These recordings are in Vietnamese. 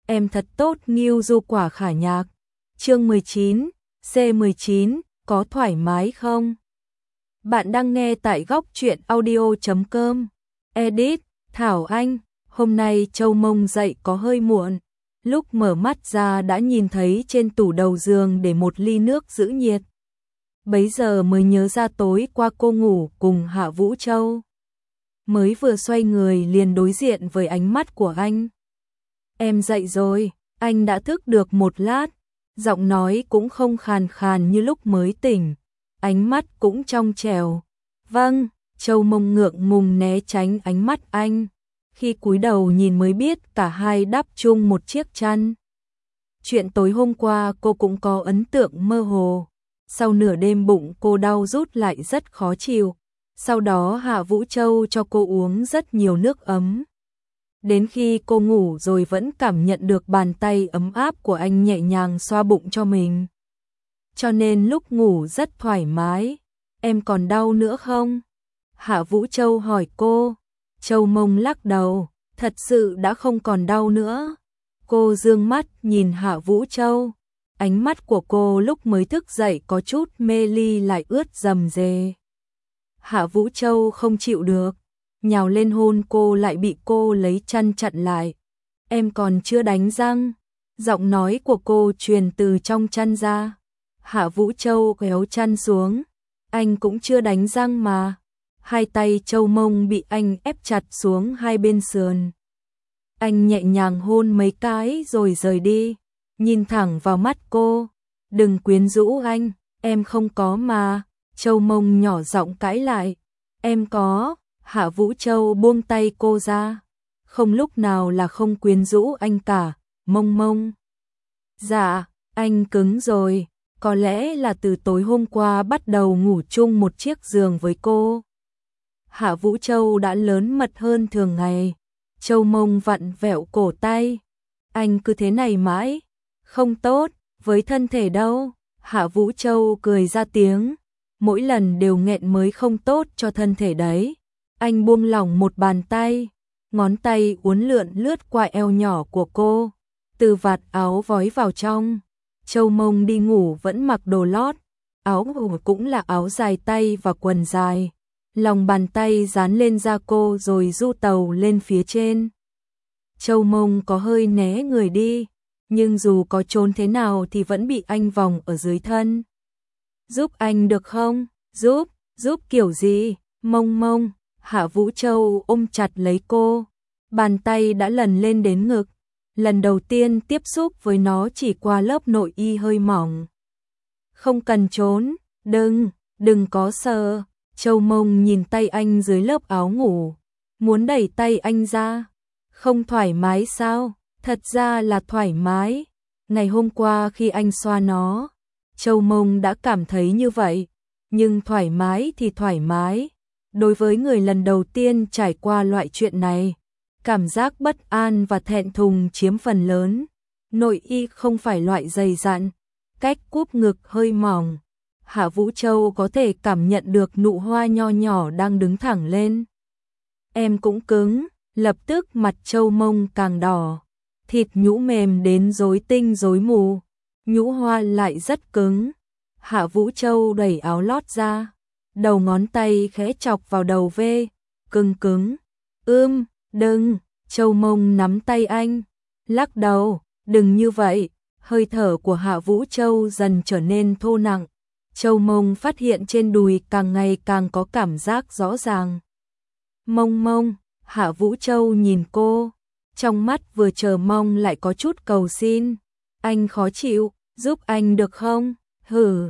em thật tốt Ngưu Du Quả Khả Nhạc. Chương 19, C19, có thoải mái không? Bạn đang nghe tại góc truyện audio.com. Edit, Thảo Anh. Hôm nay Châu Mông dậy có hơi muộn. Lúc mở mắt ra đã nhìn thấy trên tủ đầu giường để một ly nước giữ nhiệt. Bấy giờ mới nhớ ra tối qua cô ngủ cùng Hạ Vũ Châu. Mới vừa xoay người liền đối diện với ánh mắt của anh. Em dậy rồi, anh đã thức được một lát. Giọng nói cũng không khàn khàn như lúc mới tỉnh. Ánh mắt cũng trong trẻo. Vâng, Châu Mông ngượng ngùng né tránh ánh mắt anh. Khi cúi đầu nhìn mới biết cả hai đắp chung một chiếc chăn. Chuyện tối hôm qua cô cũng có ấn tượng mơ hồ. Sau nửa đêm bụng cô đau rút lại rất khó chịu. Sau đó Hạ Vũ Châu cho cô uống rất nhiều nước ấm. Đến khi cô ngủ rồi vẫn cảm nhận được bàn tay ấm áp của anh nhẹ nhàng xoa bụng cho mình. Cho nên lúc ngủ rất thoải mái. Em còn đau nữa không? Hạ Vũ Châu hỏi cô. Châu Mông lắc đầu, thật sự đã không còn đau nữa. Cô dương mắt nhìn Hạ Vũ Châu. Ánh mắt của cô lúc mới thức dậy có chút mê ly lại ướt rầm rề. Hạ Vũ Châu không chịu được, nhào lên hôn cô lại bị cô lấy chăn chặn lại. Em còn chưa đánh răng. Giọng nói của cô truyền từ trong chăn ra. Hạ Vũ Châu kéo chăn xuống. Anh cũng chưa đánh răng mà. Hai tay Châu Mông bị anh ép chặt xuống hai bên sườn. Anh nhẹ nhàng hôn mấy cái rồi rời đi. Nhìn thẳng vào mắt cô. Đừng quyến rũ anh, em không có mà. Châu Mông nhỏ giọng cãi lại. Em có. Hạ Vũ Châu buông tay cô ra. Không lúc nào là không quyến rũ anh cả, Mông Mông. Dạ, anh cứng rồi. Có lẽ là từ tối hôm qua bắt đầu ngủ chung một chiếc giường với cô. Hạ Vũ Châu đã lớn mật hơn thường ngày. Châu Mông vặn vẹo cổ tay. Anh cứ thế này mãi, không tốt với thân thể đâu. Hạ Vũ Châu cười ra tiếng. Mỗi lần đều nghẹn mới không tốt cho thân thể đấy. Anh buông lỏng một bàn tay. Ngón tay uốn lượn lướt qua eo nhỏ của cô. Từ vạt áo vói vào trong. Châu Mông đi ngủ vẫn mặc đồ lót. Áo ngủ cũng là áo dài tay và quần dài. Lòng bàn tay dán lên da cô rồi du tàu lên phía trên. Châu Mông có hơi né người đi. Nhưng dù có trốn thế nào thì vẫn bị anh vòng ở dưới thân. Giúp anh được không? Giúp kiểu gì? Mông Mông. Hạ Vũ Châu ôm chặt lấy cô. Bàn tay đã lần lên đến ngực. Lần đầu tiên tiếp xúc với nó chỉ qua lớp nội y hơi mỏng. Không cần trốn. Đừng có sờ. Châu Mông nhìn tay anh dưới lớp áo ngủ. Muốn đẩy tay anh ra. Không thoải mái sao? Thật ra là thoải mái. Ngày hôm qua khi anh xoa nó, Châu Mông đã cảm thấy như vậy. Nhưng thoải mái thì thoải mái. Đối với người lần đầu tiên trải qua loại chuyện này, cảm giác bất an và thẹn thùng chiếm phần lớn. Nội y không phải loại dày dặn, cách cúp ngực hơi mỏng. Hạ Vũ Châu có thể cảm nhận được nụ hoa nho nhỏ đang đứng thẳng lên. Em cũng cứng, lập tức mặt Châu Mông càng đỏ. Thịt nhũ mềm đến rối tinh rối mù, nhũ hoa lại rất cứng. Hạ Vũ Châu đẩy áo lót ra, đầu ngón tay khẽ chọc vào đầu V, cứng. Đừng. Châu Mông nắm tay anh, lắc đầu, đừng như vậy. Hơi thở của Hạ Vũ Châu dần trở nên thô nặng. Châu Mông phát hiện trên đùi càng ngày càng có cảm giác rõ ràng. Mông. Hạ Vũ Châu nhìn cô, trong mắt vừa chờ mong lại có chút cầu xin. Anh khó chịu, giúp anh được không? Hử,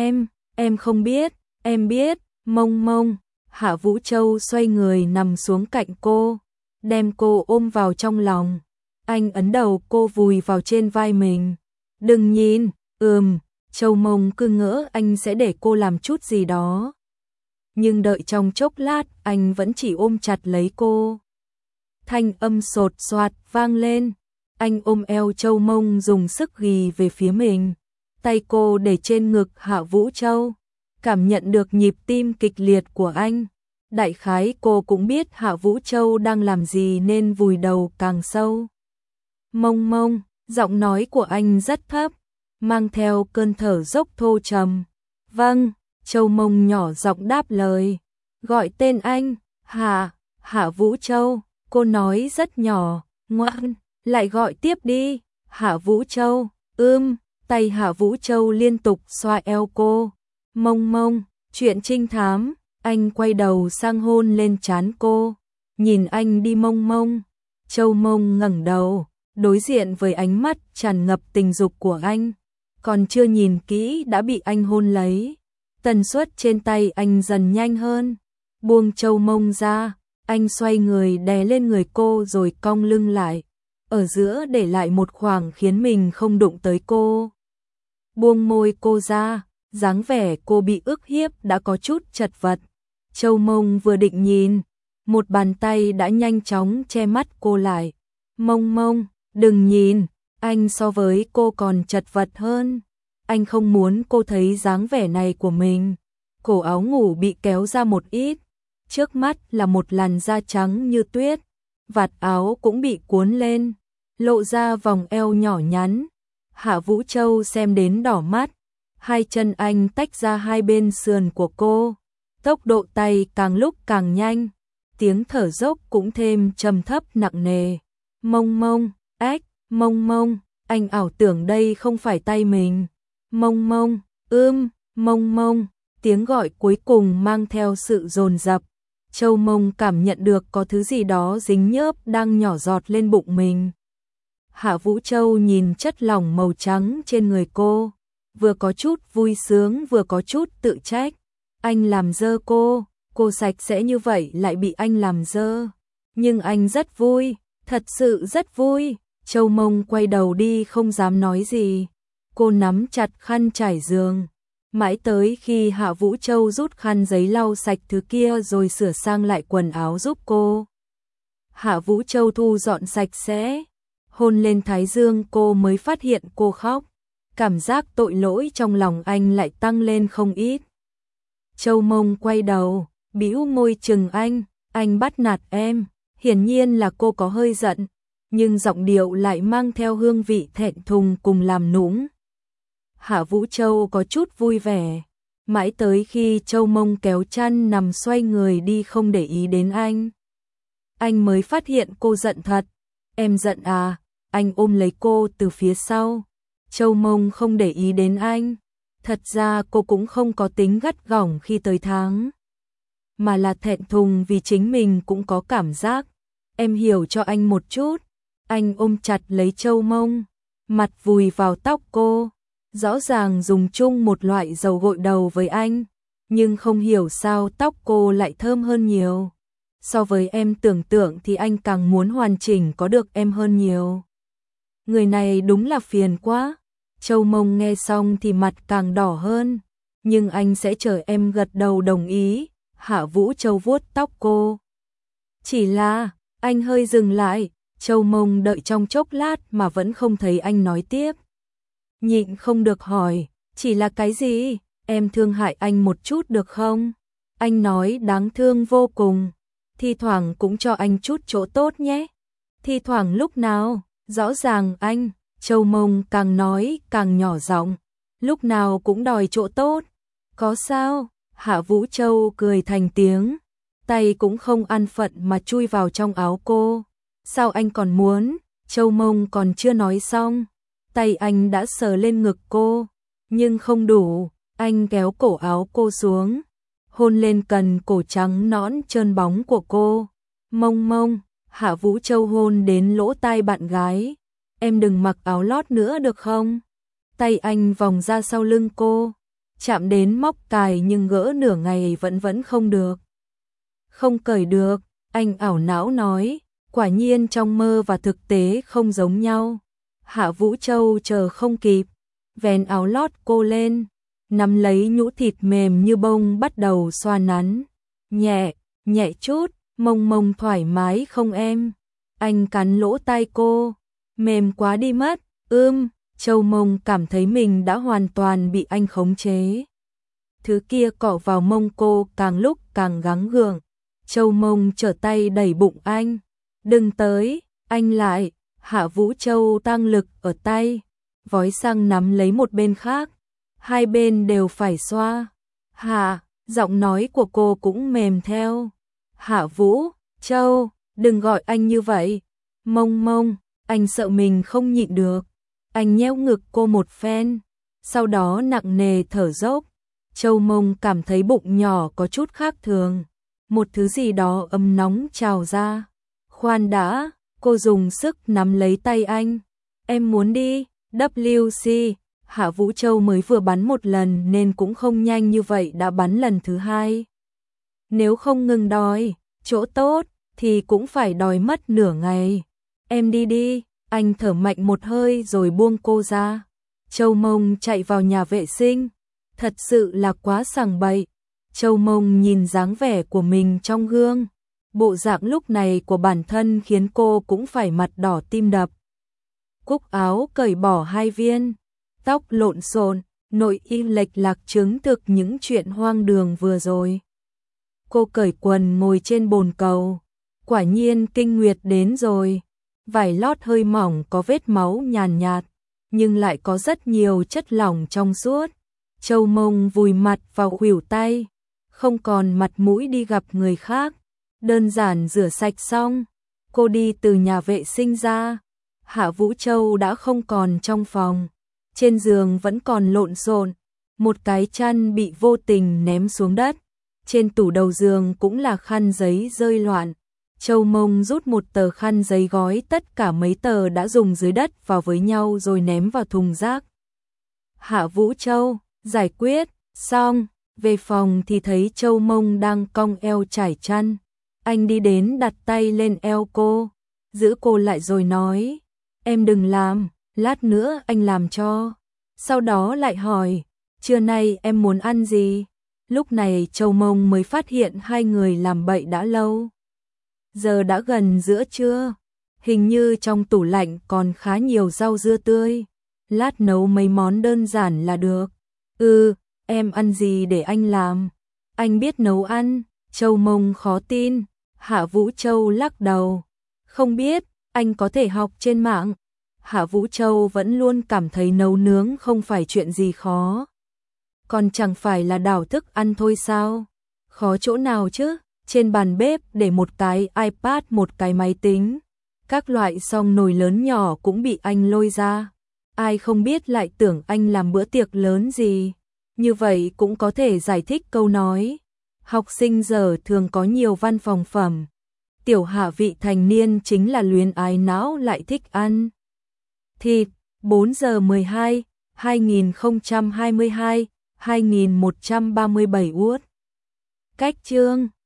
em không biết, em biết. Mông. Hạ Vũ Châu xoay người nằm xuống cạnh cô, đem cô ôm vào trong lòng. Anh ấn đầu cô vùi vào trên vai mình. Đừng nhìn. Châu Mông cứ ngỡ anh sẽ để cô làm chút gì đó. Nhưng đợi trong chốc lát anh vẫn chỉ ôm chặt lấy cô. Thanh âm sột soạt vang lên. Anh ôm eo Châu Mông dùng sức ghì về phía mình. Tay cô để trên ngực Hạ Vũ Châu. Cảm nhận được nhịp tim kịch liệt của anh. Đại khái cô cũng biết Hạ Vũ Châu đang làm gì nên vùi đầu càng sâu. Mông mông, giọng nói của anh rất thấp, mang theo cơn thở dốc thô trầm. Vâng, Châu Mông nhỏ giọng đáp lời. Gọi tên anh, Hạ Vũ Châu, cô nói rất nhỏ, ngoan, lại gọi tiếp đi, Hạ Vũ Châu, tay Hạ Vũ Châu liên tục xoa eo cô. Mông mông, chuyện trinh thám, anh quay đầu sang hôn lên trán cô, nhìn anh đi mông mông. Châu Mông ngẩng đầu, đối diện với ánh mắt tràn ngập tình dục của anh, còn chưa nhìn kỹ đã bị anh hôn lấy. Tần suất trên tay anh dần nhanh hơn, buông Châu Mông ra, anh xoay người đè lên người cô rồi cong lưng lại, ở giữa để lại một khoảng khiến mình không đụng tới cô. Buông môi cô ra, dáng vẻ cô bị ức hiếp đã có chút chật vật. Châu Mông vừa định nhìn, một bàn tay đã nhanh chóng che mắt cô lại. Mông mông, đừng nhìn, anh so với cô còn chật vật hơn. Anh không muốn cô thấy dáng vẻ này của mình. Cổ áo ngủ bị kéo ra một ít, trước mắt là một làn da trắng như tuyết, vạt áo cũng bị cuốn lên, lộ ra vòng eo nhỏ nhắn. Hạ Vũ Châu xem đến đỏ mắt, hai chân anh tách ra hai bên sườn của cô, tốc độ tay càng lúc càng nhanh, tiếng thở dốc cũng thêm trầm thấp nặng nề. Mông mông, mông mông, anh ảo tưởng đây không phải tay mình. Mông mông, mông mông, tiếng gọi cuối cùng mang theo sự dồn dập. Châu Mông cảm nhận được có thứ gì đó dính nhớp đang nhỏ giọt lên bụng mình. Hạ Vũ Châu nhìn chất lỏng màu trắng trên người cô, vừa có chút vui sướng vừa có chút tự trách. Anh làm dơ cô sạch sẽ như vậy lại bị anh làm dơ. Nhưng anh rất vui, thật sự rất vui. Châu Mông quay đầu đi không dám nói gì. Cô nắm chặt khăn trải giường, mãi tới khi Hạ Vũ Châu rút khăn giấy lau sạch thứ kia rồi sửa sang lại quần áo giúp cô. Hạ Vũ Châu thu dọn sạch sẽ, hôn lên thái dương cô mới phát hiện cô khóc. Cảm giác tội lỗi trong lòng anh lại tăng lên không ít. Châu Mông quay đầu, bĩu môi chừng anh bắt nạt em. Hiển nhiên là cô có hơi giận, nhưng giọng điệu lại mang theo hương vị thẹn thùng cùng làm nũng. Hạ Vũ Châu có chút vui vẻ, mãi tới khi Châu Mông kéo chăn nằm xoay người đi không để ý đến anh. Anh mới phát hiện cô giận thật. Em giận à? Anh ôm lấy cô từ phía sau. Châu Mông không để ý đến anh. Thật ra cô cũng không có tính gắt gỏng khi tới tháng, mà là thẹn thùng vì chính mình cũng có cảm giác. Em hiểu cho anh một chút. Anh ôm chặt lấy Châu Mông, mặt vùi vào tóc cô. Rõ ràng dùng chung một loại dầu gội đầu với anh, nhưng không hiểu sao tóc cô lại thơm hơn nhiều. So với em tưởng tượng thì anh càng muốn hoàn chỉnh có được em hơn nhiều. Người này đúng là phiền quá. Châu Mông nghe xong thì mặt càng đỏ hơn, nhưng anh sẽ chờ em gật đầu đồng ý. Hạ Vũ Châu vuốt tóc cô. Chỉ là, anh hơi dừng lại. Châu Mông đợi trong chốc lát mà vẫn không thấy anh nói tiếp. Nhịn không được hỏi, chỉ là cái gì? Em thương hại anh một chút được không? Anh nói đáng thương vô cùng. Thi thoảng cũng cho anh chút chỗ tốt nhé. Thi thoảng lúc nào? Rõ ràng anh. Châu Mông càng nói càng nhỏ giọng. Lúc nào cũng đòi chỗ tốt. Có sao? Hạ Vũ Châu cười thành tiếng. Tay cũng không an phận mà chui vào trong áo cô. Sao anh còn muốn? Châu Mông còn chưa nói xong, tay anh đã sờ lên ngực cô, nhưng không đủ. Anh kéo cổ áo cô xuống, hôn lên cần cổ trắng nõn trơn bóng của cô. Mông mông, Hạ Vũ Châu hôn đến lỗ tai bạn gái. Em đừng mặc áo lót nữa được không? Tay anh vòng ra sau lưng cô, chạm đến móc cài nhưng gỡ nửa ngày vẫn không được. Không cởi được, anh ảo não nói. Quả nhiên trong mơ và thực tế không giống nhau. Hạ Vũ Châu chờ không kịp, vén áo lót cô lên, nắm lấy nhũ thịt mềm như bông bắt đầu xoa nắn. Nhẹ chút, mông mông thoải mái không em? Anh cắn lỗ tai cô, mềm quá đi mất. Châu Mông cảm thấy mình đã hoàn toàn bị anh khống chế. Thứ kia cọ vào mông cô càng lúc càng gắng gượng. Châu Mông trở tay đẩy bụng anh. Đừng tới, anh lại. Hạ Vũ Châu tăng lực ở tay, vói xăng nắm lấy một bên khác, hai bên đều phải xoa. Hạ, giọng nói của cô cũng mềm theo. Hạ Vũ Châu, đừng gọi anh như vậy. Mông Mông, anh sợ mình không nhịn được. Anh nhéo ngực cô một phen, sau đó nặng nề thở dốc. Châu Mông cảm thấy bụng nhỏ có chút khác thường, một thứ gì đó ấm nóng trào ra. Khoan đã, cô dùng sức nắm lấy tay anh. Em muốn đi, WC. Hạ Vũ Châu mới vừa bắn một lần nên cũng không nhanh như vậy đã bắn lần thứ hai. Nếu không ngừng đòi chỗ tốt thì cũng phải đòi mất nửa ngày. Em đi đi, anh thở mạnh một hơi rồi buông cô ra. Châu Mông chạy vào nhà vệ sinh, thật sự là quá sảng bậy. Châu Mông nhìn dáng vẻ của mình trong gương, bộ dạng lúc này của bản thân khiến cô cũng phải mặt đỏ tim đập. Cúc áo cởi bỏ 2 viên, tóc lộn xộn, nội y lệch lạc chứng thực những chuyện hoang đường vừa rồi. Cô cởi quần ngồi trên bồn cầu, quả nhiên kinh nguyệt đến rồi. Vải lót hơi mỏng có vết máu nhàn nhạt, nhưng lại có rất nhiều chất lỏng trong suốt. Châu Mông vùi mặt vào khuỷu tay, không còn mặt mũi đi gặp người khác. Đơn giản rửa sạch xong, cô đi từ nhà vệ sinh ra. Hạ Vũ Châu đã không còn trong phòng, trên giường vẫn còn lộn xộn, một cái chăn bị vô tình ném xuống đất. Trên tủ đầu giường cũng là khăn giấy rơi loạn. Châu Mông rút một tờ khăn giấy gói tất cả mấy tờ đã dùng dưới đất vào với nhau rồi ném vào thùng rác. Hạ Vũ Châu, giải quyết, xong, về phòng thì thấy Châu Mông đang cong eo trải chăn. Anh đi đến đặt tay lên eo cô, giữ cô lại rồi nói, em đừng làm, lát nữa anh làm cho. Sau đó lại hỏi, trưa nay em muốn ăn gì? Lúc này Châu Mông mới phát hiện hai người làm bậy đã lâu. Giờ đã gần giữa trưa, hình như trong tủ lạnh còn khá nhiều rau dưa tươi. Lát nấu mấy món đơn giản là được. Em ăn gì để anh làm? Anh biết nấu ăn. Châu Mông khó tin. Hạ Vũ Châu lắc đầu. Không biết, anh có thể học trên mạng. Hạ Vũ Châu vẫn luôn cảm thấy nấu nướng không phải chuyện gì khó. Còn chẳng phải là đảo thức ăn thôi sao? Khó chỗ nào chứ? Trên bàn bếp để một cái iPad, một cái máy tính. Các loại xong nồi lớn nhỏ cũng bị anh lôi ra. Ai không biết lại tưởng anh làm bữa tiệc lớn gì. Như vậy cũng có thể giải thích câu nói. Học sinh giờ thường có nhiều văn phòng phẩm. Tiểu hạ vị thành niên chính là luyến ái não lại thích ăn thịt. 4 giờ 12, 2022, 2137 Út. Cách chương